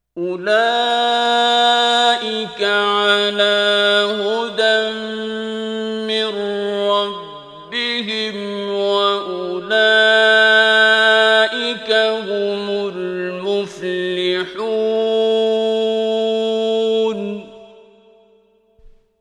أولئك على هدى من ربهم وأولئك هم المفلحون.